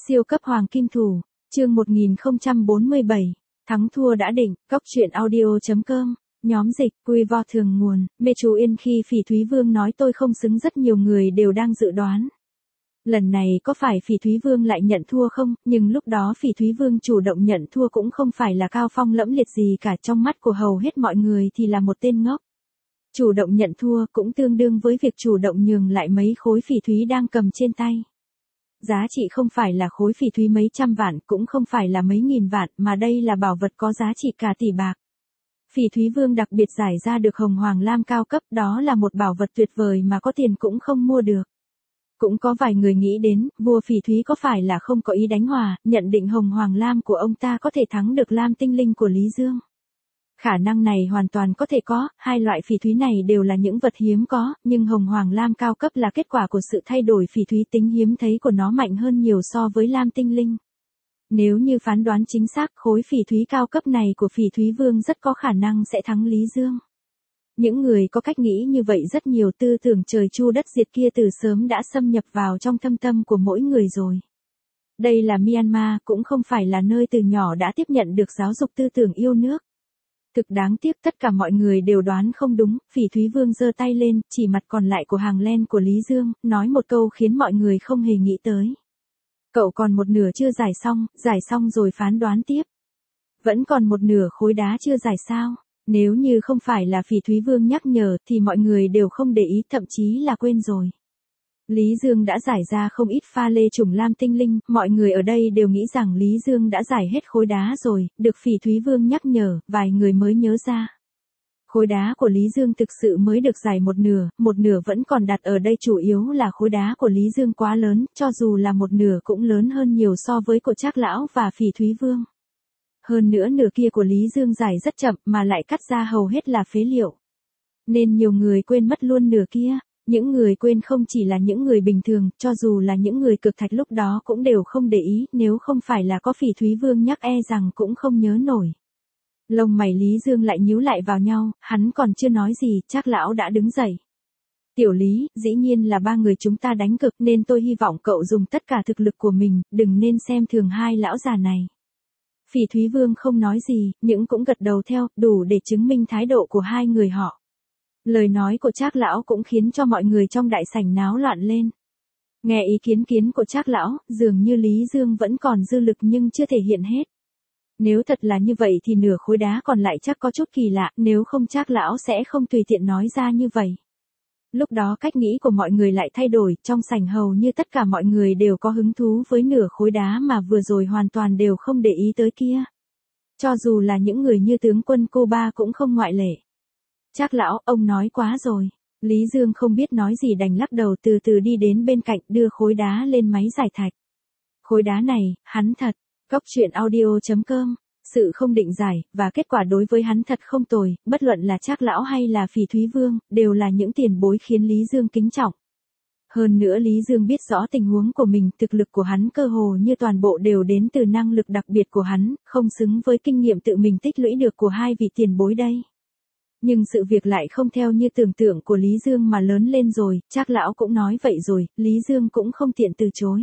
Siêu cấp hoàng kim thủ, chương 1047, thắng thua đã định, Cóc truyện audio.com, nhóm dịch, quy vo thường nguồn, mê chú yên khi Phỉ Thúy Vương nói tôi không xứng rất nhiều người đều đang dự đoán. Lần này có phải Phỉ Thúy Vương lại nhận thua không, nhưng lúc đó Phỉ Thúy Vương chủ động nhận thua cũng không phải là cao phong lẫm liệt gì cả, trong mắt của hầu hết mọi người thì là một tên ngốc. Chủ động nhận thua cũng tương đương với việc chủ động nhường lại mấy khối phỉ thúy đang cầm trên tay. Giá trị không phải là khối phỉ thúy mấy trăm vạn, cũng không phải là mấy nghìn vạn, mà đây là bảo vật có giá trị cả tỷ bạc. Phỉ Thúy Vương đặc biệt giải ra được hồng hoàng lam cao cấp, đó là một bảo vật tuyệt vời mà có tiền cũng không mua được. Cũng có vài người nghĩ đến, vua Phỉ Thúy có phải là không có ý đánh hòa, nhận định hồng hoàng lam của ông ta có thể thắng được lam tinh linh của Lý Dương. Khả năng này hoàn toàn có thể có, hai loại phỉ thúy này đều là những vật hiếm có, nhưng hồng hoàng lam cao cấp là kết quả của sự thay đổi phỉ thúy, tính hiếm thấy của nó mạnh hơn nhiều so với lam tinh linh. Nếu như phán đoán chính xác, khối phỉ thúy cao cấp này của Phỉ Thúy Vương rất có khả năng sẽ thắng Lý Dương. Những người có cách nghĩ như vậy rất nhiều, tư tưởng trời chu đất diệt kia từ sớm đã xâm nhập vào trong thâm tâm của mỗi người rồi. Đây là Myanmar, cũng không phải là nơi từ nhỏ đã tiếp nhận được giáo dục tư tưởng yêu nước. Thực đáng tiếc tất cả mọi người đều đoán không đúng, Phỉ Thúy Vương giơ tay lên, chỉ mặt còn lại của hàng len của Lý Dương, nói một câu khiến mọi người không hề nghĩ tới. Cậu còn một nửa chưa giải xong rồi phán đoán tiếp. Vẫn còn một nửa khối đá chưa giải sao? Nếu như không phải là Phỉ Thúy Vương nhắc nhở thì mọi người đều không để ý, thậm chí là quên rồi. Lý Dương đã giải ra không ít pha lê trùng lam tinh linh, mọi người ở đây đều nghĩ rằng Lý Dương đã giải hết khối đá rồi, được Phỉ Thúy Vương nhắc nhở, vài người mới nhớ ra. Khối đá của Lý Dương thực sự mới được giải một nửa vẫn còn đặt ở đây, chủ yếu là khối đá của Lý Dương quá lớn, cho dù là một nửa cũng lớn hơn nhiều so với của Trác Lão và Phỉ Thúy Vương. Hơn nữa nửa kia của Lý Dương giải rất chậm mà lại cắt ra hầu hết là phế liệu. Nên nhiều người quên mất luôn nửa kia. Những người quên không chỉ là những người bình thường, cho dù là những người cực thạch lúc đó cũng đều không để ý, nếu không phải là có Phỉ Thúy Vương nhắc e rằng cũng không nhớ nổi. Lông mày Lý Dương lại nhíu lại vào nhau, hắn còn chưa nói gì, Trác Lão đã đứng dậy. Tiểu Lý, dĩ nhiên là ba người chúng ta đánh cực, nên tôi hy vọng cậu dùng tất cả thực lực của mình, đừng nên xem thường hai lão già này. Phỉ Thúy Vương không nói gì, nhưng cũng gật đầu theo, đủ để chứng minh thái độ của hai người họ. Lời nói của Trác Lão cũng khiến cho mọi người trong đại sảnh náo loạn lên. Nghe ý kiến của Trác Lão, dường như Lý Dương vẫn còn dư lực nhưng chưa thể hiện hết. Nếu thật là như vậy thì nửa khối đá còn lại chắc có chút kỳ lạ, nếu không Trác Lão sẽ không tùy tiện nói ra như vậy. Lúc đó cách nghĩ của mọi người lại thay đổi, trong sảnh hầu như tất cả mọi người đều có hứng thú với nửa khối đá mà vừa rồi hoàn toàn đều không để ý tới kia. Cho dù là những người như tướng quân Cuba cũng không ngoại lệ. Trác Lão, ông nói quá rồi. Lý Dương không biết nói gì đành lắc đầu, từ từ đi đến bên cạnh đưa khối đá lên máy giải thạch. Khối đá này, hắn thật. Cóc truyện audio.com, sự không định giải, và kết quả đối với hắn thật không tồi, bất luận là Trác Lão hay là Phỉ Thúy Vương, đều là những tiền bối khiến Lý Dương kính trọng. Hơn nữa Lý Dương biết rõ tình huống của mình, thực lực của hắn cơ hồ như toàn bộ đều đến từ năng lực đặc biệt của hắn, không xứng với kinh nghiệm tự mình tích lũy được của hai vị tiền bối đây. Nhưng sự việc lại không theo như tưởng tượng của Lý Dương mà lớn lên rồi, Trác Lão cũng nói vậy rồi, Lý Dương cũng không tiện từ chối.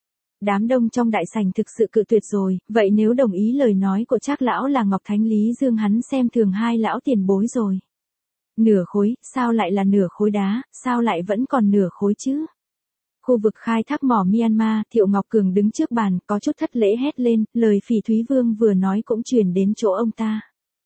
Đám đông trong đại sảnh thực sự cự tuyệt rồi, vậy nếu đồng ý lời nói của Trác Lão là Ngọc Thánh, Lý Dương hắn xem thường hai lão tiền bối rồi. Nửa khối, sao lại là nửa khối đá, sao lại vẫn còn nửa khối chứ? Khu vực khai thác mỏ Myanmar, Thiệu Ngọc Cường đứng trước bàn, có chút thất lễ hét lên, lời Phỉ Thúy Vương vừa nói cũng truyền đến chỗ ông ta.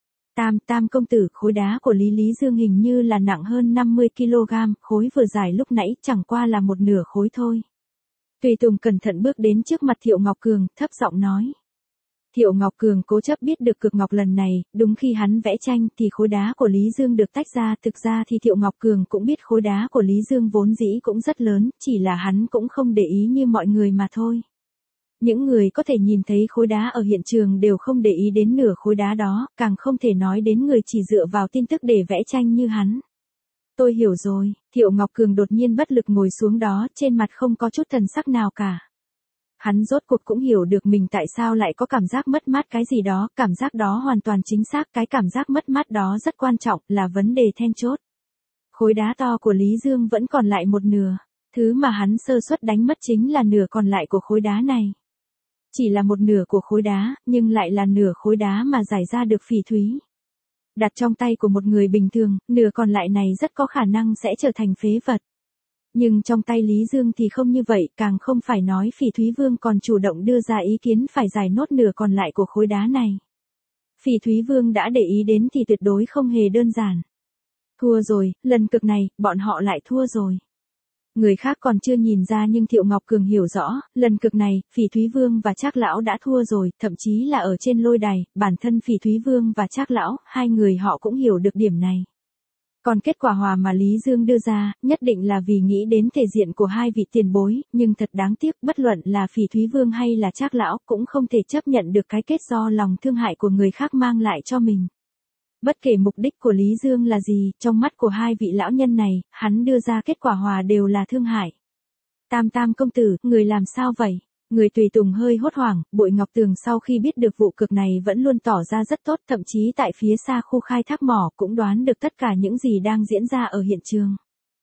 Tam công tử, khối đá của Lý Dương hình như là nặng hơn 50 kg, khối vừa giải lúc nãy chẳng qua là một nửa khối thôi. Tùy Tùng cẩn thận bước đến trước mặt Thiệu Ngọc Cường, thấp giọng nói. Thiệu Ngọc Cường cố chấp biết được cực ngọc lần này, đúng khi hắn vẽ tranh thì khối đá của Lý Dương được tách ra, thực ra thì Thiệu Ngọc Cường cũng biết khối đá của Lý Dương vốn dĩ cũng rất lớn, chỉ là hắn cũng không để ý như mọi người mà thôi. Những người có thể nhìn thấy khối đá ở hiện trường đều không để ý đến nửa khối đá đó, càng không thể nói đến người chỉ dựa vào tin tức để vẽ tranh như hắn. Tôi hiểu rồi, Thiệu Ngọc Cường đột nhiên bất lực ngồi xuống đó, trên mặt không có chút thần sắc nào cả. Hắn rốt cuộc cũng hiểu được mình tại sao lại có cảm giác mất mát cái gì đó, cảm giác đó hoàn toàn chính xác, cái cảm giác mất mát đó rất quan trọng, là vấn đề then chốt. Khối đá to của Lý Dương vẫn còn lại một nửa, thứ mà hắn sơ suất đánh mất chính là nửa còn lại của khối đá này. Chỉ là một nửa của khối đá, nhưng lại là nửa khối đá mà giải ra được phỉ thúy. Đặt trong tay của một người bình thường, nửa còn lại này rất có khả năng sẽ trở thành phế vật. Nhưng trong tay Lý Dương thì không như vậy, càng không phải nói Phỉ Thúy Vương còn chủ động đưa ra ý kiến phải giải nốt nửa còn lại của khối đá này. Phỉ Thúy Vương đã để ý đến thì tuyệt đối không hề đơn giản. Thua rồi, lần cực này, bọn họ lại thua rồi. Người khác còn chưa nhìn ra nhưng Thiệu Ngọc Cường hiểu rõ, lần cực này, Phỉ Thúy Vương và Trác Lão đã thua rồi, thậm chí là ở trên lôi đài, bản thân Phỉ Thúy Vương và Trác Lão, hai người họ cũng hiểu được điểm này. Còn kết quả hòa mà Lý Dương đưa ra, nhất định là vì nghĩ đến thể diện của hai vị tiền bối, nhưng thật đáng tiếc, bất luận là Phỉ Thúy Vương hay là Trác Lão, cũng không thể chấp nhận được cái kết do lòng thương hại của người khác mang lại cho mình. Bất kể mục đích của Lý Dương là gì, trong mắt của hai vị lão nhân này, hắn đưa ra kết quả hòa đều là thương hại. Tam Tam công tử, người làm sao vậy? Người tùy tùng hơi hốt hoảng, Bội Ngọc Tường sau khi biết được vụ cực này vẫn luôn tỏ ra rất tốt, thậm chí tại phía xa khu khai thác mỏ cũng đoán được tất cả những gì đang diễn ra ở hiện trường.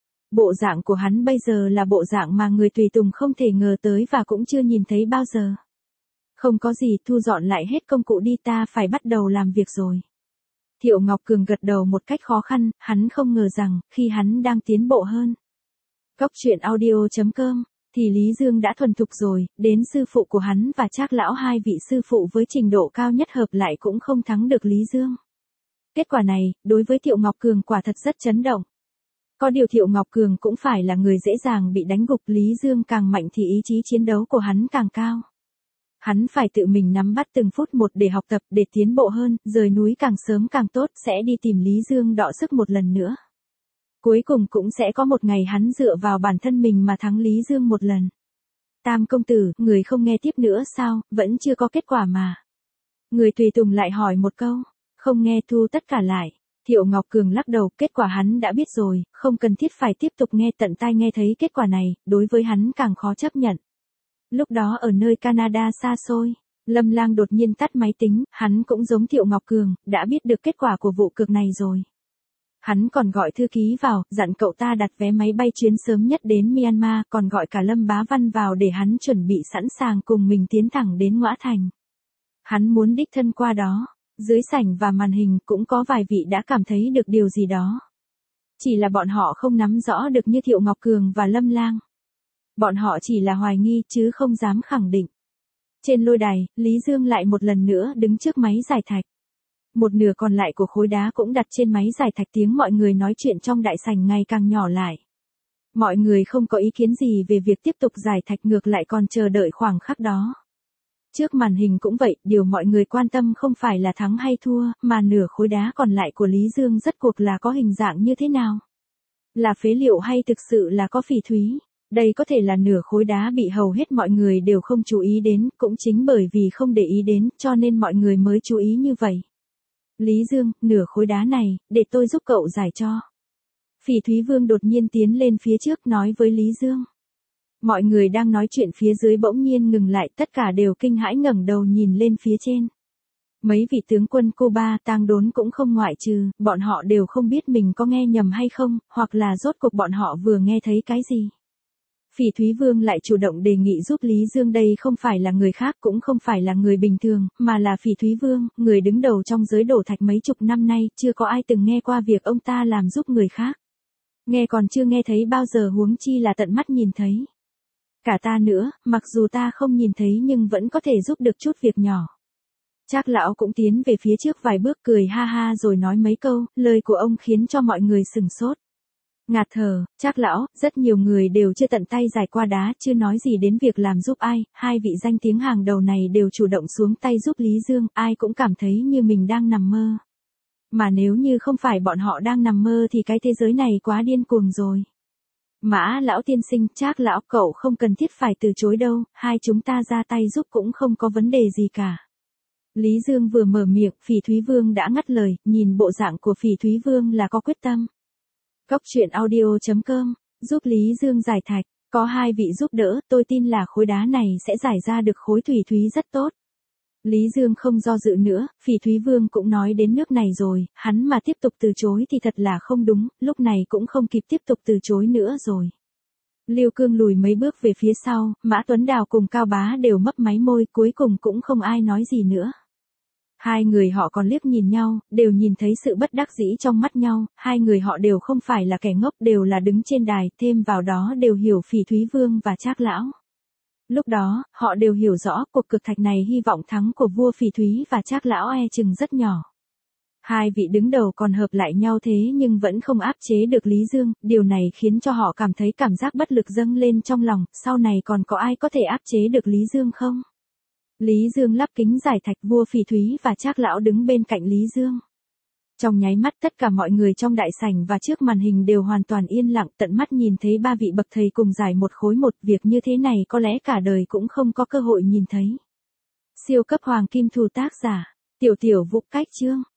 Bộ dạng của hắn bây giờ là bộ dạng mà người tùy tùng không thể ngờ tới và cũng chưa nhìn thấy bao giờ. Không có gì, thu dọn lại hết công cụ đi, ta phải bắt đầu làm việc rồi. Thiệu Ngọc Cường gật đầu một cách khó khăn, hắn không ngờ rằng, khi hắn đang tiến bộ hơn. Cóc truyện audio.com, thì Lý Dương đã thuần thục rồi, đến sư phụ của hắn và Trác Lão, hai vị sư phụ với trình độ cao nhất hợp lại cũng không thắng được Lý Dương. Kết quả này, đối với Thiệu Ngọc Cường quả thật rất chấn động. Có điều Thiệu Ngọc Cường cũng phải là người dễ dàng bị đánh gục, Lý Dương càng mạnh thì ý chí chiến đấu của hắn càng cao. Hắn phải tự mình nắm bắt từng phút một để học tập, để tiến bộ hơn, rời núi càng sớm càng tốt, sẽ đi tìm Lý Dương đọ sức một lần nữa. Cuối cùng cũng sẽ có một ngày hắn dựa vào bản thân mình mà thắng Lý Dương một lần. Tam công tử, người không nghe tiếp nữa sao, vẫn chưa có kết quả mà. Người tùy tùng lại hỏi một câu, không nghe, thu tất cả lại. Thiệu Ngọc Cường lắc đầu, kết quả hắn đã biết rồi, không cần thiết phải tiếp tục nghe, tận tai nghe thấy kết quả này, đối với hắn càng khó chấp nhận. Lúc đó ở nơi Canada xa xôi, Lâm Lang đột nhiên tắt máy tính, hắn cũng giống Thiệu Ngọc Cường, đã biết được kết quả của vụ cực này rồi. Hắn còn gọi thư ký vào, dặn cậu ta đặt vé máy bay chuyến sớm nhất đến Myanmar, còn gọi cả Lâm Bá Văn vào để hắn chuẩn bị sẵn sàng cùng mình tiến thẳng đến Ngõa Thành. Hắn muốn đích thân qua đó, dưới sảnh và màn hình cũng có vài vị đã cảm thấy được điều gì đó. Chỉ là bọn họ không nắm rõ được như Thiệu Ngọc Cường và Lâm Lang. Bọn họ chỉ là hoài nghi chứ không dám khẳng định. Trên lôi đài, Lý Dương lại một lần nữa đứng trước máy giải thạch. Một nửa còn lại của khối đá cũng đặt trên máy giải thạch, tiếng mọi người nói chuyện trong đại sảnh ngày càng nhỏ lại. Mọi người không có ý kiến gì về việc tiếp tục giải thạch, ngược lại còn chờ đợi khoảng khắc đó. Trước màn hình cũng vậy, điều mọi người quan tâm không phải là thắng hay thua, mà nửa khối đá còn lại của Lý Dương rốt cuộc là có hình dạng như thế nào. Là phế liệu hay thực sự là có phỉ thúy. Đây có thể là nửa khối đá bị hầu hết mọi người đều không chú ý đến, cũng chính bởi vì không để ý đến, cho nên mọi người mới chú ý như vậy. Lý Dương, nửa khối đá này, để tôi giúp cậu giải cho. Phỉ Thúy Vương đột nhiên tiến lên phía trước nói với Lý Dương. Mọi người đang nói chuyện phía dưới bỗng nhiên ngừng lại, tất cả đều kinh hãi ngẩng đầu nhìn lên phía trên. Mấy vị tướng quân Cuba tang đốn cũng không ngoại trừ, bọn họ đều không biết mình có nghe nhầm hay không, hoặc là rốt cuộc bọn họ vừa nghe thấy cái gì. Phỉ Thúy Vương lại chủ động đề nghị giúp Lý Dương, đây không phải là người khác, cũng không phải là người bình thường, mà là Phỉ Thúy Vương, người đứng đầu trong giới đổ thạch mấy chục năm nay, chưa có ai từng nghe qua việc ông ta làm giúp người khác. Nghe còn chưa nghe thấy bao giờ, huống chi là tận mắt nhìn thấy. Cả ta nữa, mặc dù ta không nhìn thấy nhưng vẫn có thể giúp được chút việc nhỏ. Trác Lão cũng tiến về phía trước vài bước, cười ha ha rồi nói mấy câu, lời của ông khiến cho mọi người sửng sốt. Ngạt thở, Trác Lão, rất nhiều người đều chưa tận tay giải qua đá, chưa nói gì đến việc làm giúp ai, hai vị danh tiếng hàng đầu này đều chủ động xuống tay giúp Lý Dương, ai cũng cảm thấy như mình đang nằm mơ. Mà nếu như không phải bọn họ đang nằm mơ thì cái thế giới này quá điên cuồng rồi. Mã Lão tiên sinh, Trác Lão, cậu không cần thiết phải từ chối đâu, hai chúng ta ra tay giúp cũng không có vấn đề gì cả. Lý Dương vừa mở miệng, Phỉ Thúy Vương đã ngắt lời, nhìn bộ dạng của Phỉ Thúy Vương là có quyết tâm. Cóc truyện audio.com, giúp Lý Dương giải thạch, có hai vị giúp đỡ, tôi tin là khối đá này sẽ giải ra được khối thủy thúy rất tốt. Lý Dương không do dự nữa, Phỉ Thúy Vương cũng nói đến nước này rồi, hắn mà tiếp tục từ chối thì thật là không đúng, lúc này cũng không kịp tiếp tục từ chối nữa rồi. Lưu Cương lùi mấy bước về phía sau, Mã Tuấn Đào cùng Cao Bá đều mấp máy môi, cuối cùng cũng không ai nói gì nữa. Hai người họ còn liếc nhìn nhau, đều nhìn thấy sự bất đắc dĩ trong mắt nhau, hai người họ đều không phải là kẻ ngốc, đều là đứng trên đài, thêm vào đó đều hiểu Phỉ Thúy Vương và Trác lão. Lúc đó, họ đều hiểu rõ cuộc cược thạch này hy vọng thắng của vua Phỉ Thúy và Trác lão e chừng rất nhỏ. Hai vị đứng đầu còn hợp lại nhau thế nhưng vẫn không áp chế được Lý Dương, điều này khiến cho họ cảm thấy cảm giác bất lực dâng lên trong lòng, sau này còn có ai có thể áp chế được Lý Dương không? Lý Dương lắp kính giải thạch, vua Phỉ Thúy và Trác lão đứng bên cạnh Lý Dương. Trong nháy mắt tất cả mọi người trong đại sảnh và trước màn hình đều hoàn toàn yên lặng, tận mắt nhìn thấy ba vị bậc thầy cùng giải một khối một, việc như thế này có lẽ cả đời cũng không có cơ hội nhìn thấy. Siêu cấp hoàng kim thù, tác giả Tiểu Tiểu Vũ, cách chương